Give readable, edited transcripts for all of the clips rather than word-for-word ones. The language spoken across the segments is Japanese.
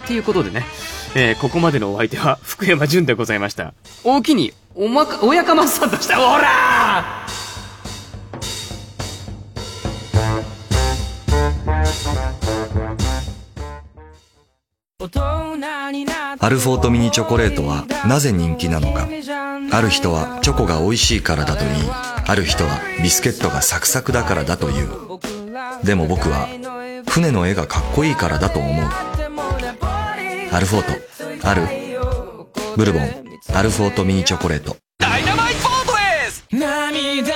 ということでね、ここまでのお相手は福山潤でございました。大きにおやかまさんとした。ほらアルフォートミニチョコレートはなぜ人気なのか。ある人はチョコが美味しいからだと言い、ある人はビスケットがサクサクだからだと言う。でも僕は船の絵がかっこいいからだと思う。アルフォートある？ブルボンアルフォートミニチョコレート。 ダイナマイトフォートレス。 涙の数を世界がずっ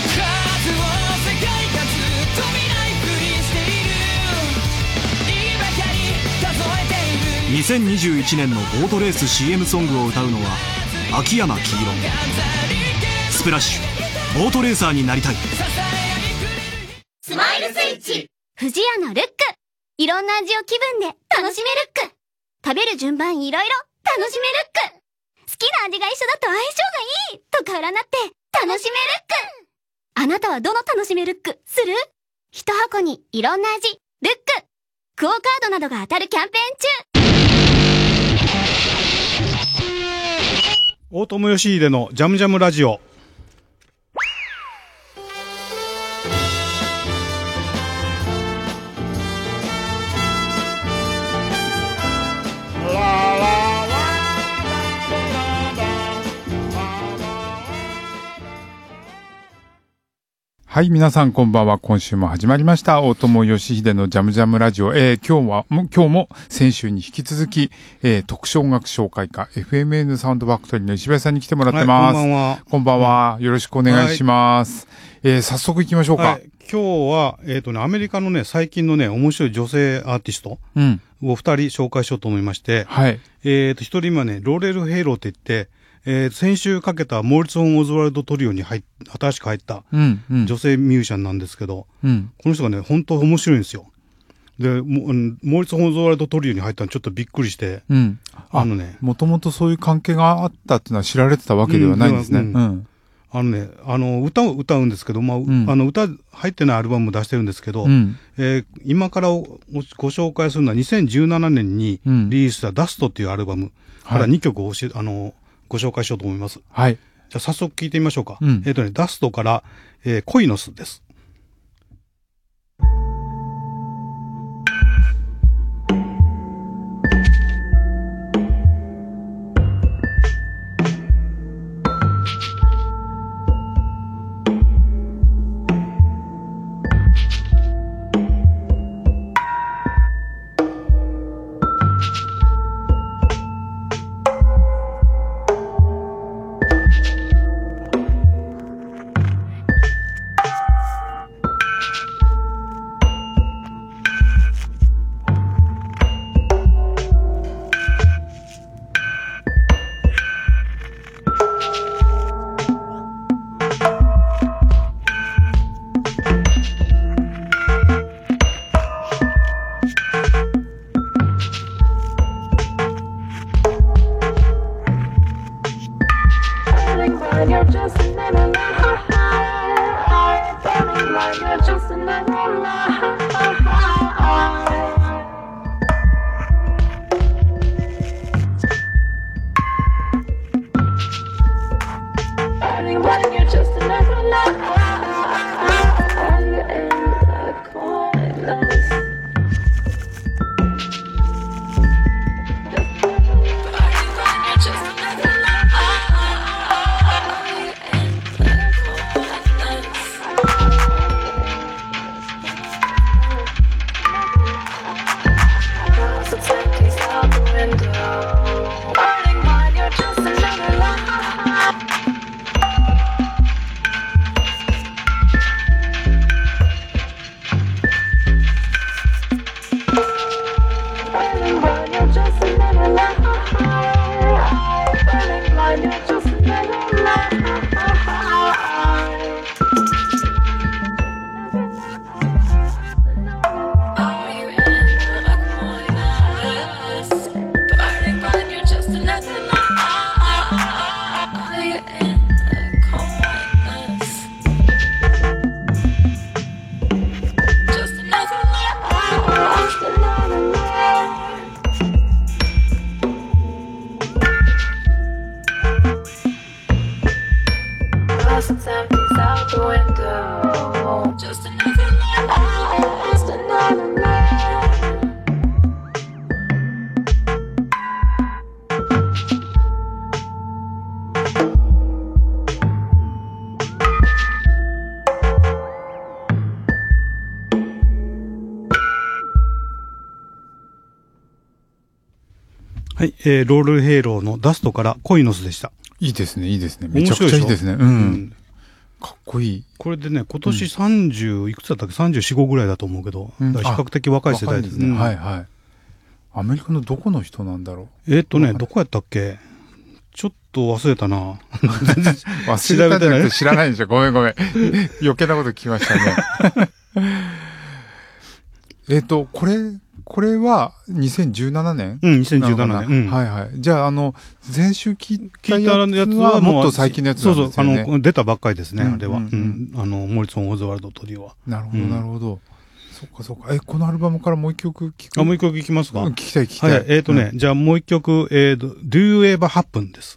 と見ないふりしている。今ばかり数えている。 2021年のボートレース CM ソングを歌うのは秋山黄色。スプラッシュボートレーサーになりたい。 スマイルスイッチ不二家のルック、いろんな味を気分で楽しめルック。食べる順番いろいろ楽しめルック。好きな味が一緒だと相性がいいとか占って楽しめルック。あなたはどの楽しめルックする？一箱にいろんな味ルック。クオカードなどが当たるキャンペーン中。 大友義秀のジャムジャムラジオ。 はい、皆さんこんばんは。今週も始まりました大友義秀のジャムジャムラジオ。今日も先週に引き続き、特徴音楽紹介家 FMN サウンドファクトリーの石橋さんに来てもらってます。 はい、こんばんは。 こんばんは。よろしくお願いします。早速行きましょうか。 はい、今日はアメリカのね、最近のね、面白い女性アーティストを二人紹介しようと思いまして、 はい。 一人目はね、ローレル・ヘイローって言って、先週かけたモーリッツ・フォン・オズワルドトリオに新しく入った女性ミュージシャンなんですけど、この人がね、本当面白いんですよ。で、モーリッツ・フォン・オズワルドトリオに入ったのちょっとびっくりして、 もともとそういう関係があったっていうのは知られてたわけではないんですね。 歌を歌うんですけど、歌入ってないアルバムも出してるんですけど、今からご紹介するのは2017年にリリースしたダストっていうアルバムから2曲をご紹介しようと思います。 はい。 じゃあ早速聞いてみましょうか。ダストから、コイノスです。 はい、ローレルヘイローのダストからコイノスでした。 いいですね、いいですね。めちゃくちゃいいですね。うん。かっこいい。 これでね、今年30、いくつだったっけ ?34、5ぐらいだと思うけど、比較的若い世代ですね。 はいはい。アメリカのどこの人なんだろう。どこやったっけ、ちょっと忘れたな。 忘れたじゃなくて知らないんでしょ。ごめん。余計なこと聞きましたね。これは2017年？ うん、2017年。 はいはい。じゃあ、前週聞いたやつはもっと最近のやつなんですよね。 そう、出たばっかりですね、あれは。モリソン・オズワルドトリオは。 なるほど、なるほど。そっか。このアルバムからもう一曲聞く？ もう一曲聞きますか？ 聞きたい。 はい。じゃあもう一曲、Do You Ever Happen です。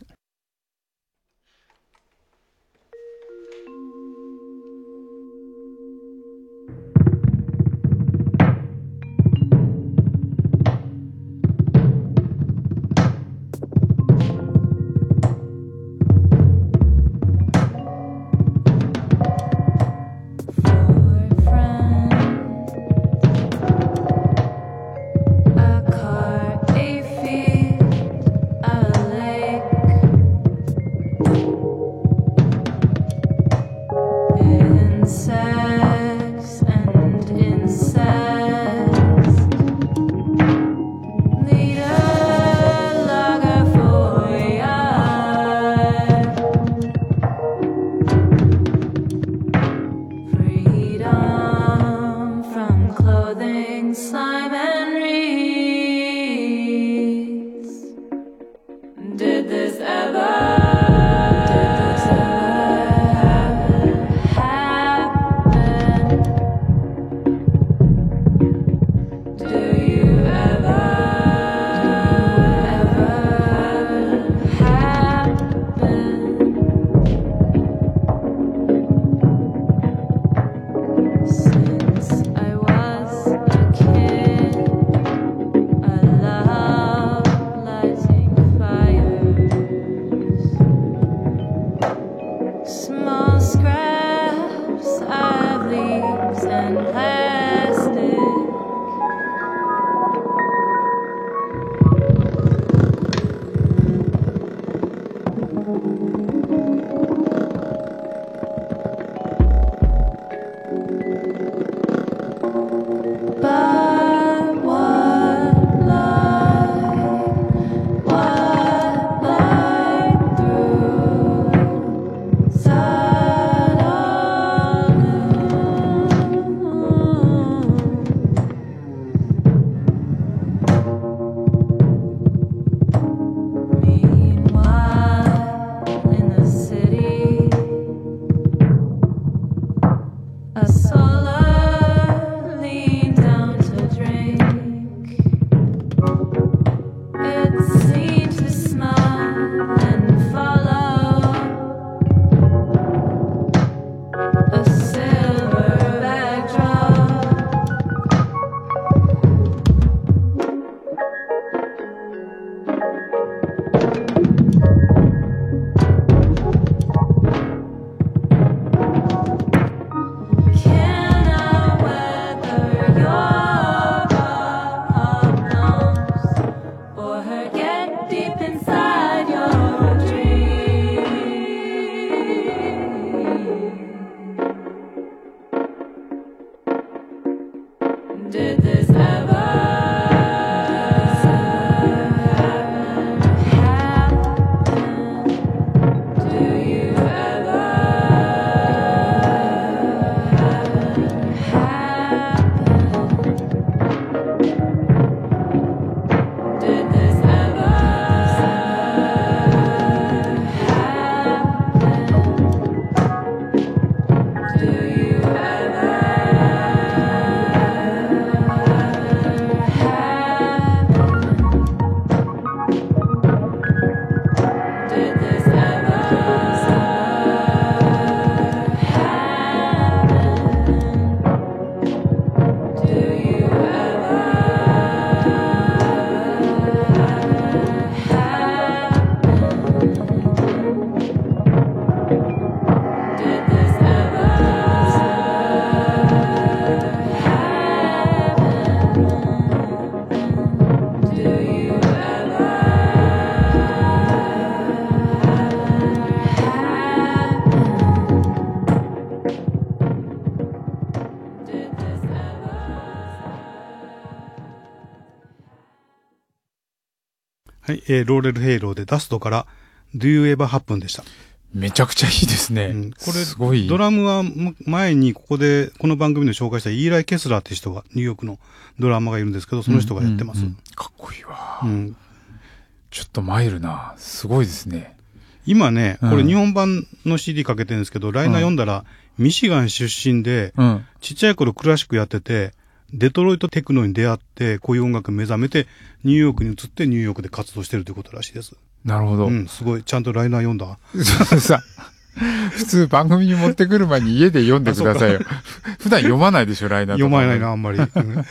A car, a field, a lake. はい、ローレルヘイローでダストから Do You Ever Happen でした。 めちゃくちゃいいですね。 これ、 すごい。 ドラムは前にこの番組で紹介したイーライ・ケスラーって人が、ニューヨークのドラマーがいるんですけど、その人がやってます。 かっこいいわ。ちょっとマイルな。すごいですね。 今ね、これ日本版の CD かけてるんですけど、ライナー読んだら、ミシガン出身で、ちっちゃい頃クラシックやってて、デトロイトテクノに出会って、こういう音楽目覚めて、ニューヨークに移ってニューヨークで活動してるということらしいです。 なるほど。 すごい。ちゃんとライナー読んだ。 さ、普通番組に持ってくる前に家で読んでくださいよ。普段読まないでしょ、ライナーとか。 読まないな、あんまり。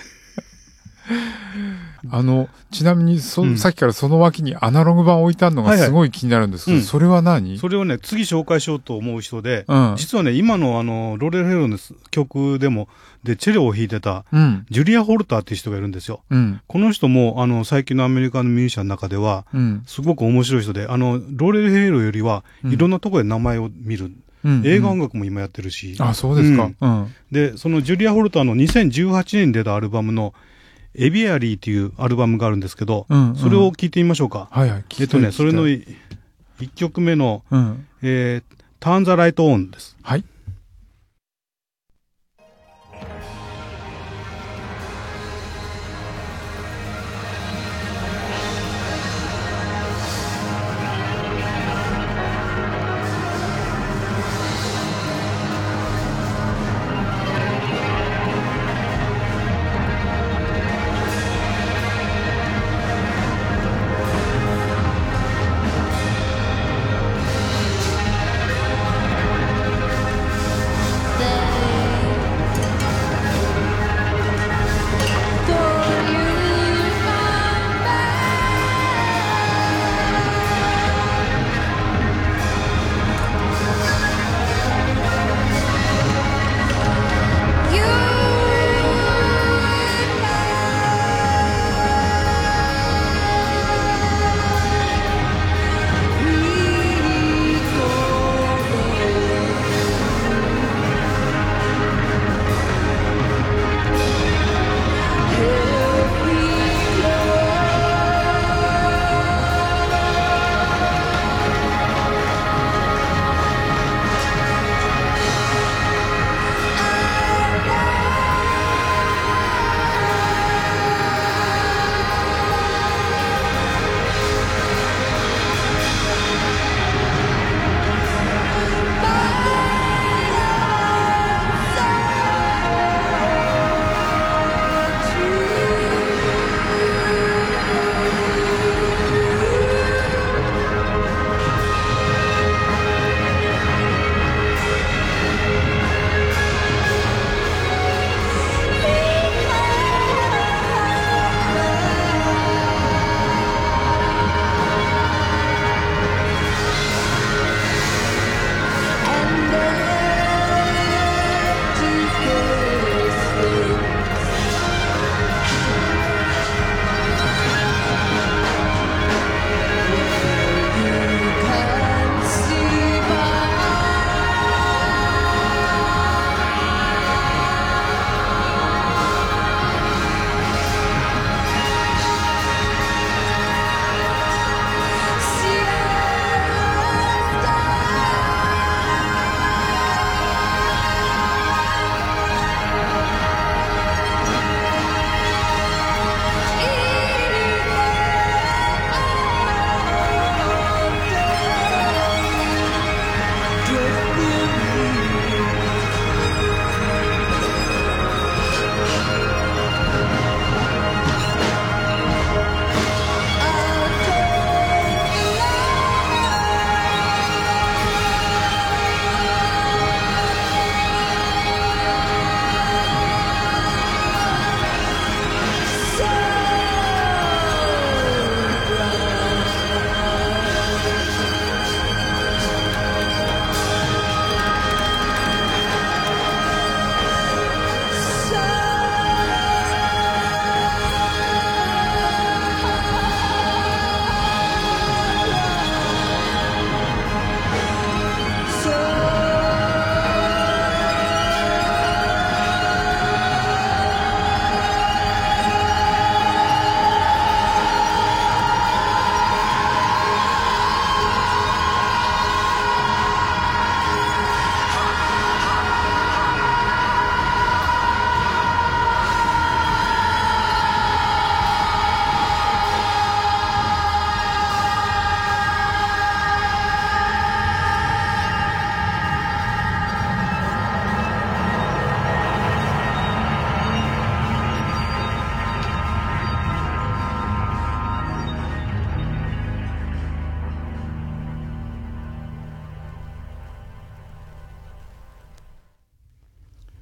ちなみにさっきからその脇にアナログ版置いてあるのがすごい気になるんですけど、それは何？ それをね、次紹介しようと思う人で、実はね、今のローレルヘイローの曲でも、チェロを弾いてた、ジュリア・ホルターっていう人がいるんですよ。この人も、最近のアメリカのミュージシャンの中では、すごく面白い人で、ローレルヘイローよりは、いろんなところで名前を見る。映画音楽も今やってるし。 あ、そうですか。 で、そのジュリア・ホルターの2018年に出たアルバムの、エビアリーっていうアルバムがあるんですけど、それを聞いてみましょうか。 はいはい。 それの1曲目の、Turn the Light On です。 はい。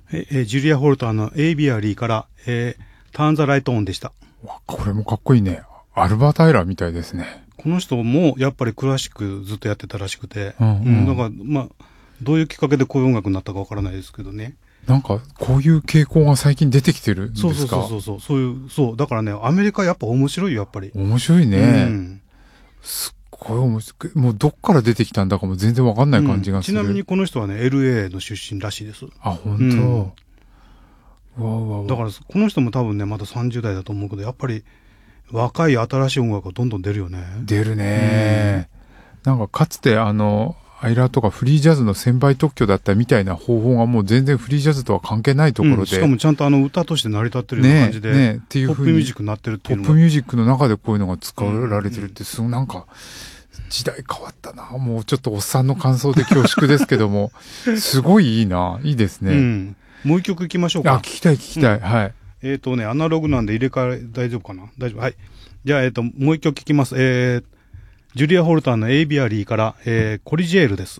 ジュリア・ホルターのエイビアリーから、ターン・ザ・ライト・オンでした。 わ、これもかっこいいね。アルバ・タイラーみたいですね。 この人もやっぱりクラシックずっとやってたらしくて、だからまあどういうきっかけでこういう音楽になったかわからないですけどね。 なんかこういう傾向が最近出てきてるんですか？ そうだからね、アメリカやっぱ面白いよ、やっぱり。 面白いね。すっごい面白い。もうどっから出てきたんだかも全然わかんない感じがする。 ちなみにこの人はね LA の出身らしいです。 あ、本当。 だからこの人も多分ねまだ30代だと思うけど、やっぱり若い新しい音楽がどんどん出るよね。 出るね。なんかかつてアイラとかフリージャズの専売特許だったみたいな方法がもう全然フリージャズとは関係ないところで。 しかもちゃんと歌として成り立ってるような感じで、 っていうポップミュージックになってるっていうのポップミュージックの中でこういうのが使われてるってすごいなんか時代変わったな。もうちょっとおっさんの感想で恐縮ですけども、すごいいいな。いいですね。 もう一曲いきましょうか。 聞きたい。はい。 アナログなんで入れ替え大丈夫かな？大丈夫。はい。じゃあ、もう一曲聴きます。ジュリア・ホルターのエイビアリーから、コリジェールです。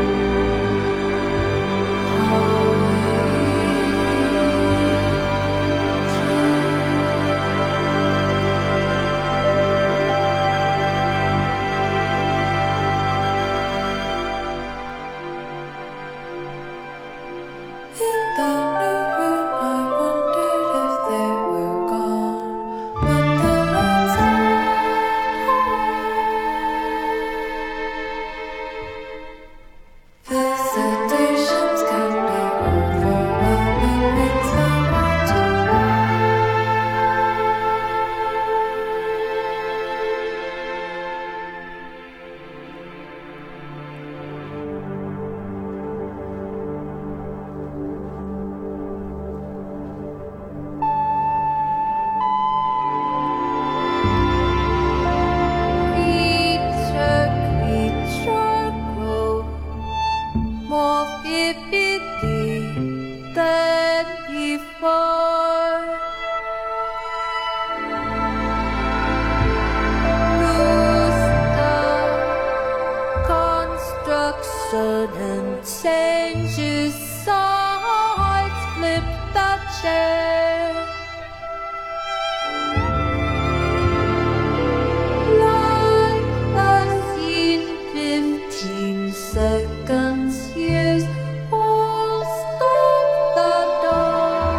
「 heart. Construction and changes sides, flip that chair. Like a scene, 15 seconds, years, all stop the door.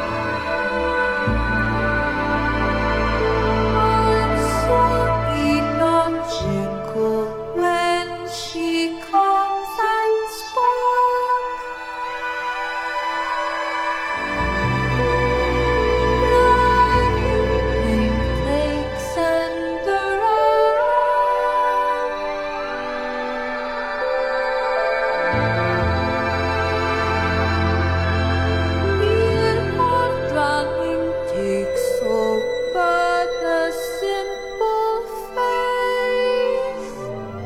I'm so illogical when she comes and sparks. Lightning flakes and the neon running takes over the simple face.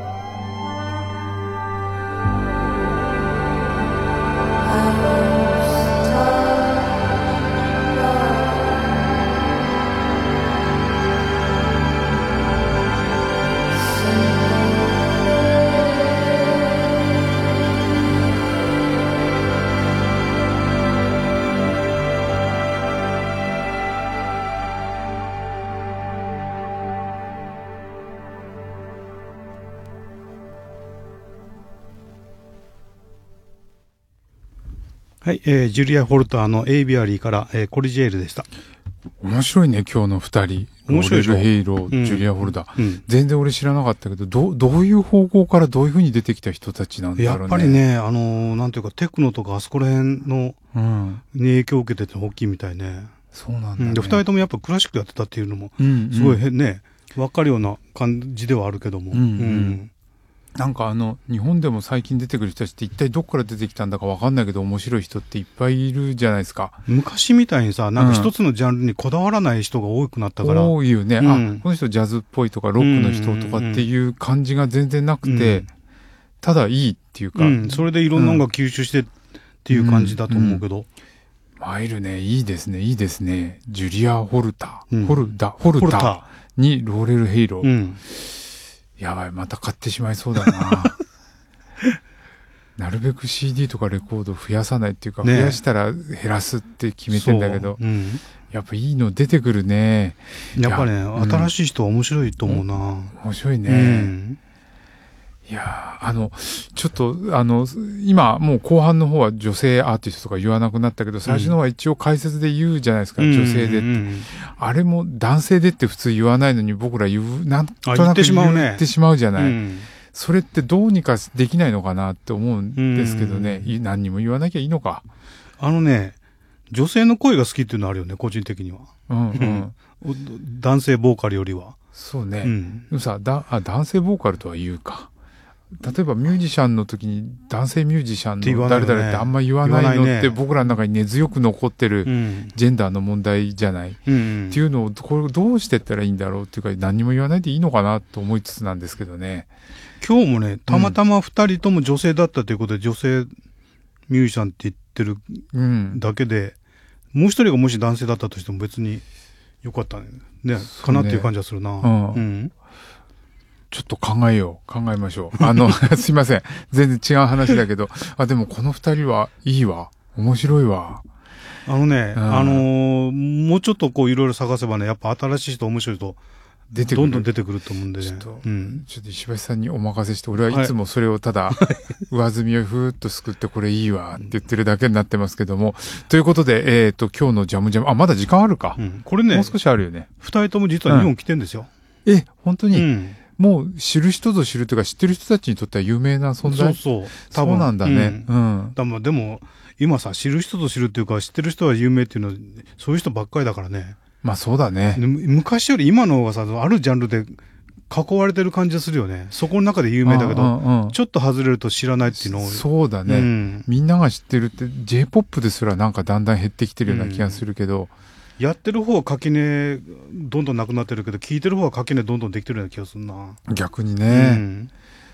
はい、ジュリア・フォルターのエイビアリーから、コリジェールでした。 面白いね、今日の二人。 面白いでしょ。 ローレル・ヘイロー、ジュリア・フォルター。全然俺知らなかったけど、どういう方向からどういう風に出てきた人たちなんだろうね。 やっぱりね、なんていうか、テクノとかあそこら辺の、に影響を受けてて大きいみたいね。 そうなんだね。 で、二人ともやっぱクラシックやってたっていうのも、すごいね、わかるような感じではあるけども。 なんか日本でも最近出てくる人たちって一体どこから出てきたんだかわかんないけど面白い人っていっぱいいるじゃないですか。 昔みたいにさ、なんか一つのジャンルにこだわらない人が多くなったから。 多いよね。この人ジャズっぽいとかロックの人とかっていう感じが全然なくて、ただいいっていうか。 それでいろんな音楽吸収してっていう感じだと思うけど。 参るね。いいですね。いいですね。ジュリア・フォルター。フォルターにローレル・ヘイロー。やばい、また買ってしまいそうだな。なるべく CD とかレコード増やさないっていうか、増やしたら減らすって決めてんだけど、やっぱいいの出てくるね。 やっぱね、新しい人は面白いと思うな。 面白いね。いやちょっと、今、もう後半の方は女性アーティストとか言わなくなったけど、最初の方は一応解説で言うじゃないですか、女性でって。あれも男性でって普通言わないのに僕らなんとなく言ってしまうじゃない。それってどうにかできないのかなって思うんですけどね。何にも言わなきゃいいのか。 女性の声が好きっていうのあるよね、個人的には。男性ボーカルよりは。 そうね。でもさ、男性ボーカルとは言うか。例えばミュージシャンの時に男性ミュージシャンの誰々ってあんま言わないのって僕らの中に根強く残ってるジェンダーの問題じゃないっていうのをこれどうしてったらいいんだろうっていうか何にも言わないでいいのかなと思いつつなんですけどね。 今日もね、たまたま二人とも女性だったということで女性ミュージシャンって言ってるだけで、もう一人がもし男性だったとしても別によかったね。かなっていう感じがするな。 ちょっと考えましょう。すいません。全然違う話だけど。でもこの二人はいいわ。面白いわ。 もうちょっとこういろいろ探せばね、やっぱ新しい人面白い人、どんどん出てくると思うんでね。ちょっと石橋さんにお任せして、俺はいつもそれをただ、上積みをふーっとすくってこれいいわって言ってるだけになってますけども。ということで、今日のジャムジャム、まだ時間あるか。 これね、 もう少しあるよね。 二人とも実は日本来てんですよ。 本当にもう知る人ぞ知るというか知ってる人たちにとっては有名な存在。そうなんだね。 でも、今さ、知る人ぞ知るっていうか、知ってる人は有名っていうのは、そういう人ばっかりだからね。 まあそうだね。 昔より今の方がさ、あるジャンルで囲われてる感じがするよね。そこの中で有名だけど、ちょっと外れると知らないっていうのを。 そうだね。みんなが知ってるって、J-POP ですらなんかだんだん減ってきてるような気がするけど、 やってる方は垣根どんどんなくなってるけど、聞いてる方は垣根どんどんできてるような気がするな。 逆にね。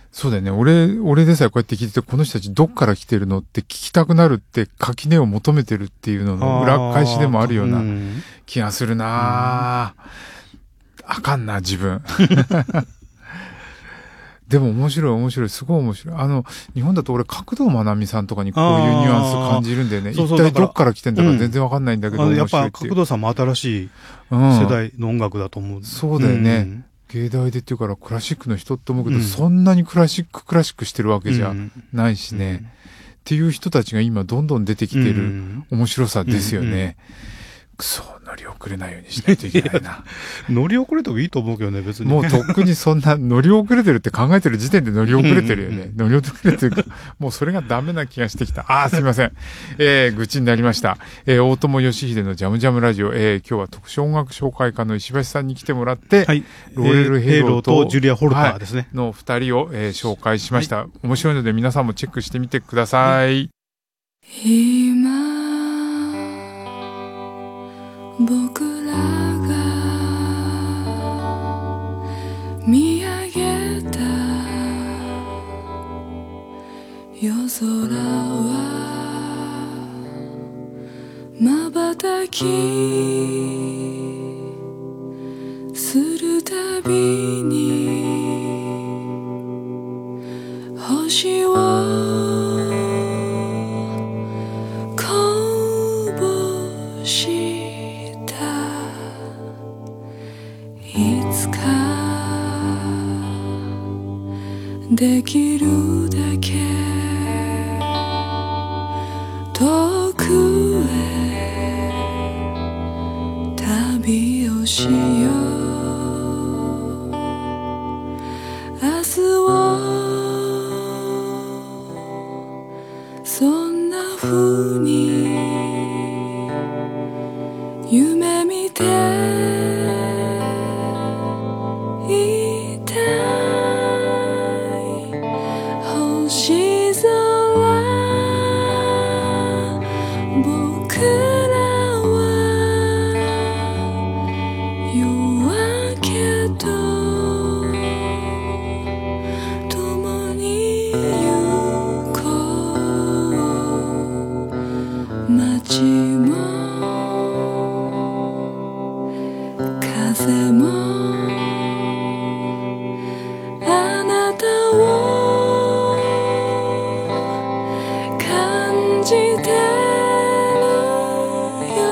そうだよね。俺でさえこうやって聞いてて、この人たちどっから来てるのって聞きたくなるって垣根を求めてるっていうのの裏返しでもあるような気がするなあかんな、自分。でも面白い、すごい面白い。日本だと俺、角堂まなみさんとかにこういうニュアンス感じるんだよね。一体どっから来てんだか全然わかんないんだけど、 やっぱ角堂さんも新しい世代の音楽だと思う。 そうだよね。芸大でっていうからクラシックの人って思うけど、そんなにクラシックしてるわけじゃないしね。っていう人たちが今どんどん出てきてる面白さですよね。くそ、乗り遅れないようにしないといけないな。 乗り遅れてもいいと思うけどね、別に。 もうとっくにそんな乗り遅れてるって考えてる時点で乗り遅れてるよね。乗り遅れてるか、もうそれがダメな気がしてきた。すいません。愚痴になりました。大友義秀のジャムジャムラジオ。今日は特殊音楽紹介家の石橋さんに来てもらって、はい、ローレル・ヘイローとジュリア・ホルターですね。 の二人を、紹介しました、はい。面白いので皆さんもチェックしてみてください。 今僕らが見上げた夜空は瞬きするたびに星をこぼしたいつかできるだけ遠くへ旅をしよう明日をそんな風に夢見ていたい星空僕らは夜明けと共に行こう街も風もあなたを感じてるよ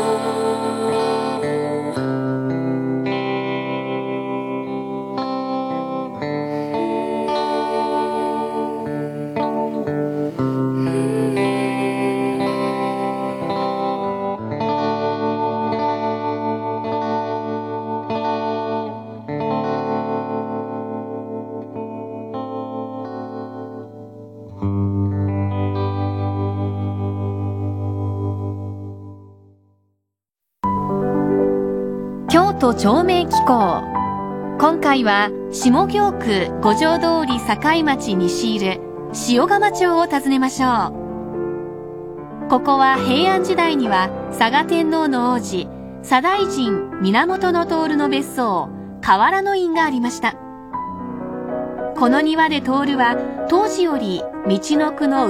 京都町名紀行。今回は下京区五条通り境町西入る塩釜町を訪ねましょう。ここは平安時代には嵯峨天皇の王子左大臣源徹の別荘河原の院がありました。この庭で徹は当時より道の区の